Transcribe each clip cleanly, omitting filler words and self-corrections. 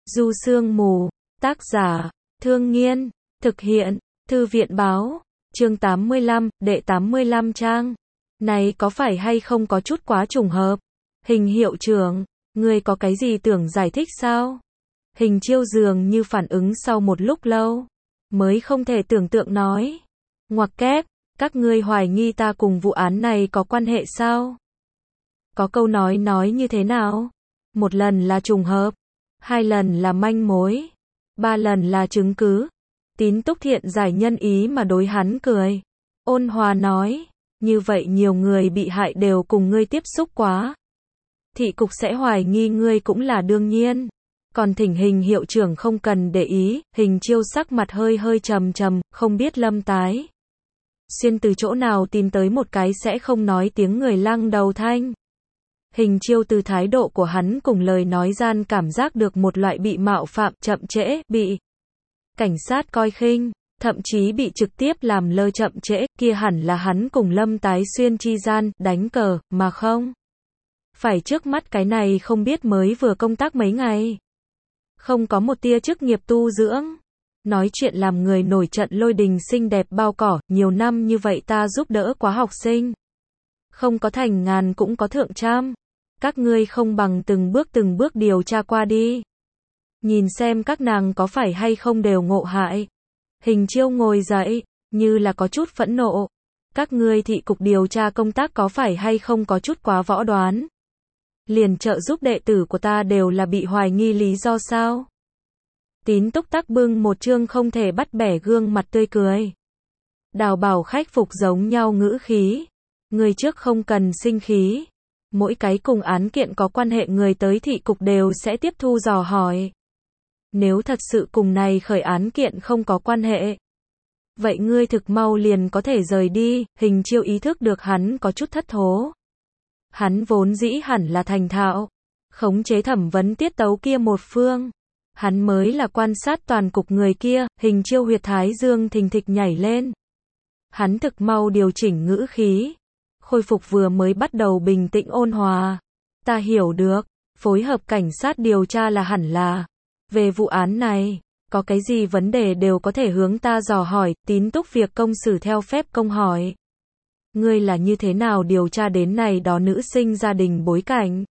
Du Sương Mù, tác giả, Thương Nghiên, thực hiện, Thư viện báo, chương 85, đệ 85 trang. Này có phải hay không có chút quá trùng hợp? Hình hiệu trưởng, ngươi có cái gì tưởng giải thích sao? Hình Chiêu dường như phản ứng sau một lúc lâu, mới không thể tưởng tượng nói. Ngoặc kép, các ngươi hoài nghi ta cùng vụ án này có quan hệ sao? Có câu nói như thế nào? Một lần là trùng hợp, hai lần là manh mối, ba lần là chứng cứ. Tín Túc Thiện giải nhân ý mà đối hắn cười. Ôn hòa nói, như vậy nhiều người bị hại đều cùng ngươi tiếp xúc quá. Thị cục sẽ hoài nghi ngươi cũng là đương nhiên. Còn thỉnh Hình hiệu trưởng không cần để ý. Hình Chiêu sắc mặt hơi trầm, không biết Lâm Tái Xuyên từ chỗ nào tìm tới một cái sẽ không nói tiếng người lăng đầu thanh. Hình Chiêu từ thái độ của hắn cùng lời nói gian cảm giác được một loại bị mạo phạm, chậm trễ, bị cảnh sát coi khinh, thậm chí bị trực tiếp làm lơ chậm trễ, kia hẳn là hắn cùng Lâm Tái Xuyên chi gian, đánh cờ, mà không phải trước mắt cái này không biết mới vừa công tác mấy ngày. Không có một tia chức nghiệp tu dưỡng. Nói chuyện làm người nổi trận lôi đình xinh đẹp bao cỏ, nhiều năm như vậy ta giúp đỡ quá học sinh. Không có thành ngàn cũng có thượng trăm. Các ngươi không bằng từng bước điều tra qua đi. Nhìn xem các nàng có phải hay không đều ngộ hại. Hình Chiêu ngồi dậy, như là có chút phẫn nộ. Các ngươi thị cục điều tra công tác có phải hay không có chút quá võ đoán. Liền trợ giúp đệ tử của ta đều là bị hoài nghi lý do sao? Tín Túc Tắc bưng một chương không thể bắt bẻ gương mặt tươi cười. Đào bảo khách phục giống nhau ngữ khí. Người trước không cần sinh khí. Mỗi cái cùng án kiện có quan hệ người tới thị cục đều sẽ tiếp thu dò hỏi. Nếu thật sự cùng này khởi án kiện không có quan hệ, vậy ngươi thực mau liền có thể rời đi. Hình Chiêu ý thức được hắn có chút thất thố. Hắn vốn dĩ hẳn là thành thạo, khống chế thẩm vấn tiết tấu kia một phương. Hắn mới là quan sát toàn cục người kia. Hình Chiêu huyệt thái dương thình thịch nhảy lên. Hắn thực mau điều chỉnh ngữ khí, khôi phục vừa mới bắt đầu bình tĩnh ôn hòa. Ta hiểu được, phối hợp cảnh sát điều tra là hẳn là. Về vụ án này, có cái gì vấn đề đều có thể hướng ta dò hỏi. Tín Túc việc công xử theo phép công hỏi. Ngươi là như thế nào điều tra đến này đó nữ sinh gia đình bối cảnh?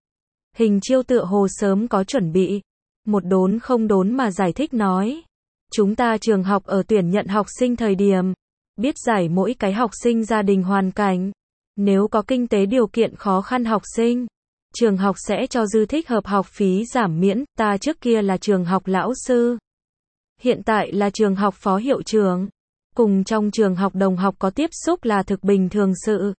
Hình Chiêu tựa hồ sớm có chuẩn bị. Một đốn không đốn mà giải thích nói. Chúng ta trường học ở tuyển nhận học sinh thời điểm, biết giải mỗi cái học sinh gia đình hoàn cảnh. Nếu có kinh tế điều kiện khó khăn học sinh, trường học sẽ cho dư thích hợp học phí giảm miễn. Ta trước kia là trường học lão sư, hiện tại là trường học phó hiệu trưởng. Cùng trong trường học đồng học có tiếp xúc là thực bình thường sự.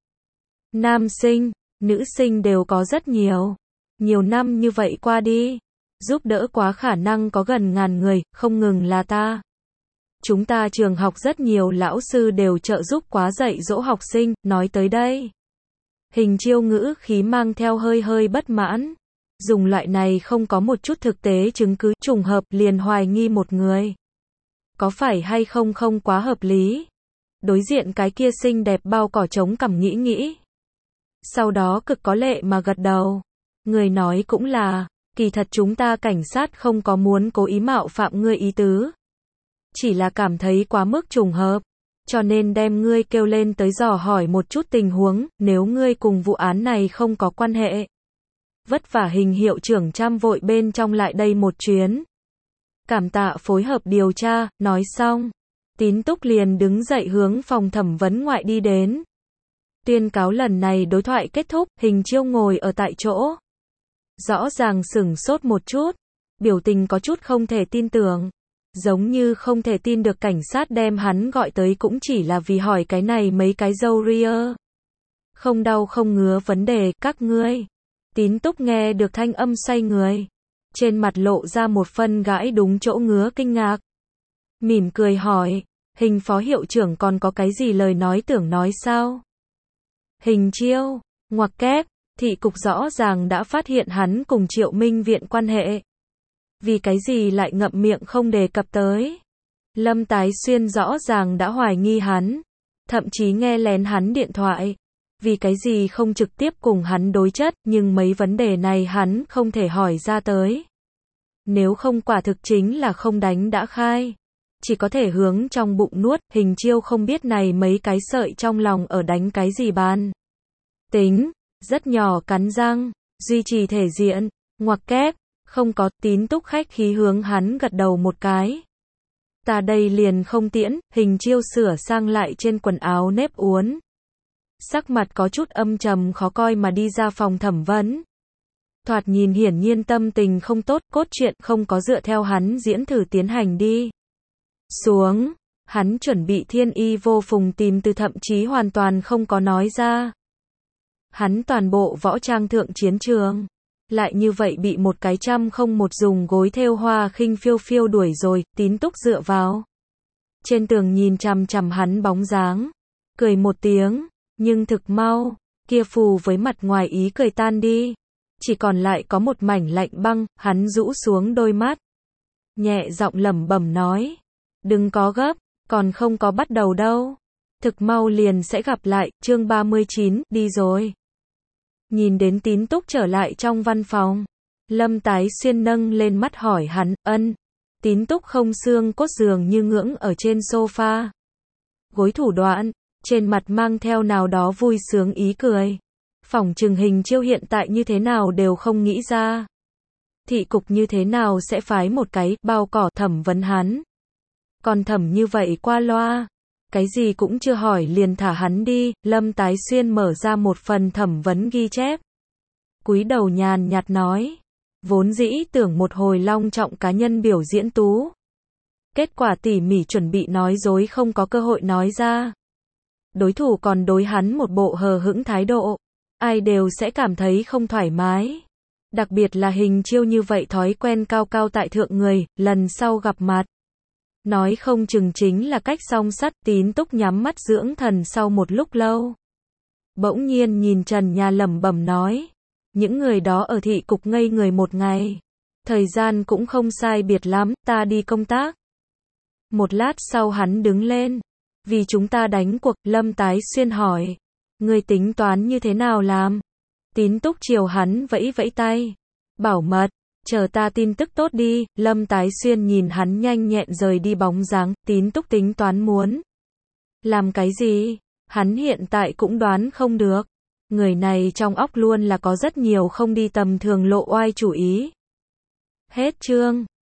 Nam sinh, nữ sinh đều có rất nhiều. Nhiều năm như vậy qua đi, giúp đỡ quá khả năng có gần ngàn người, không ngừng là ta. Chúng ta trường học rất nhiều lão sư đều trợ giúp quá dạy dỗ học sinh. Nói tới đây, Hình Chiêu ngữ khí mang theo hơi bất mãn. Dùng loại này không có một chút thực tế chứng cứ, trùng hợp liền hoài nghi một người. Có phải hay không không quá hợp lý? Đối diện cái kia xinh đẹp bao cỏ trống cằm nghĩ. Sau đó cực có lệ mà gật đầu. Người nói cũng là, kỳ thật chúng ta cảnh sát không có muốn cố ý mạo phạm ngươi ý tứ. Chỉ là cảm thấy quá mức trùng hợp. Cho nên đem ngươi kêu lên tới dò hỏi một chút tình huống, nếu ngươi cùng vụ án này không có quan hệ. Vất vả Hình hiệu trưởng trăm vội bên trong lại đây một chuyến. Cảm tạ phối hợp điều tra. Nói xong, Tín Túc liền đứng dậy hướng phòng thẩm vấn ngoại đi đến. Tuyên cáo lần này đối thoại kết thúc. Hình Chiêu ngồi ở tại chỗ, rõ ràng sửng sốt một chút, biểu tình có chút không thể tin tưởng. Giống như không thể tin được cảnh sát đem hắn gọi tới cũng chỉ là vì hỏi cái này mấy cái râu ria không đau không ngứa vấn đề. Các ngươi. Tín Túc nghe được thanh âm xoay người, trên mặt lộ ra một phân gãi đúng chỗ ngứa kinh ngạc. Mỉm cười hỏi, Hình phó hiệu trưởng còn có cái gì lời nói tưởng nói sao? Hình Chiêu, ngoặc kép, thị cục rõ ràng đã phát hiện hắn cùng Triệu Minh Viện quan hệ. Vì cái gì lại ngậm miệng không đề cập tới? Lâm Tái Xuyên rõ ràng đã hoài nghi hắn, thậm chí nghe lén hắn điện thoại. Vì cái gì không trực tiếp cùng hắn đối chất, nhưng mấy vấn đề này hắn không thể hỏi ra tới. Nếu không quả thực chính là không đánh đã khai. Chỉ có thể hướng trong bụng nuốt, Hình Chiêu không biết này mấy cái sợi trong lòng ở đánh cái gì bàn. Tính, rất nhỏ cắn răng, duy trì thể diện, ngoặc kép, không có, Tín Túc khách khí hướng hắn gật đầu một cái. Ta đây liền không tiễn, Hình Chiêu sửa sang lại trên quần áo nếp uốn. Sắc mặt có chút âm trầm khó coi mà đi ra phòng thẩm vấn. Thoạt nhìn hiển nhiên tâm tình không tốt, cốt truyện không có dựa theo hắn diễn thử tiến hành đi. Xuống, hắn chuẩn bị thiên y vô phùng tìm từ thậm chí hoàn toàn không có nói ra. Hắn toàn bộ võ trang thượng chiến trường. Lại như vậy bị một cái trăm không một dùng gối thêu hoa khinh phiêu phiêu đuổi rồi, Tín Túc dựa vào. Trên tường nhìn chằm chằm hắn bóng dáng. Cười một tiếng, nhưng thực mau, kia phù với mặt ngoài ý cười tan đi. Chỉ còn lại có một mảnh lạnh băng, hắn rũ xuống đôi mắt. Nhẹ giọng lẩm bẩm nói. Đừng có gấp, còn không có bắt đầu đâu. Thực mau liền sẽ gặp lại, chương 39, đi rồi. Nhìn đến Tín Túc trở lại trong văn phòng. Lâm Tái Xuyên nâng lên mắt hỏi hắn, ân. Tín Túc không xương cốt giường như ngưỡng ở trên sofa. Gối thủ đoạn, trên mặt mang theo nào đó vui sướng ý cười. Phỏng chừng Hình Chiêu hiện tại như thế nào đều không nghĩ ra. Thị cục như thế nào sẽ phái một cái bao cỏ thẩm vấn hắn. Còn thẩm như vậy qua loa. Cái gì cũng chưa hỏi liền thả hắn đi, Lâm Tái Xuyên mở ra một phần thẩm vấn ghi chép. Cúi đầu nhàn nhạt nói. Vốn dĩ tưởng một hồi long trọng cá nhân biểu diễn tú. Kết quả tỉ mỉ chuẩn bị nói dối không có cơ hội nói ra. Đối thủ còn đối hắn một bộ hờ hững thái độ. Ai đều sẽ cảm thấy không thoải mái. Đặc biệt là Hình Chiêu như vậy thói quen cao cao tại thượng người, lần sau gặp mặt. Nói không chừng chính là cách song sắt. Tín Túc nhắm mắt dưỡng thần sau một lúc lâu. Bỗng nhiên nhìn trần nhà lẩm bẩm nói. Những người đó ở thị cục ngây người một ngày. Thời gian cũng không sai biệt lắm, ta đi công tác. Một lát sau hắn đứng lên. Vì chúng ta đánh cuộc, Lâm Tái Xuyên hỏi. Người tính toán như thế nào làm? Tín Túc chiều hắn vẫy vẫy tay. Bảo mật, chờ ta tin tức tốt đi. Lâm Tái Xuyên nhìn hắn nhanh nhẹn rời đi bóng dáng. Tín Túc tính toán muốn làm cái gì? Hắn hiện tại cũng đoán không được. Người này trong óc luôn là có rất nhiều không đi tầm thường lộ oai chủ ý. Hết chương.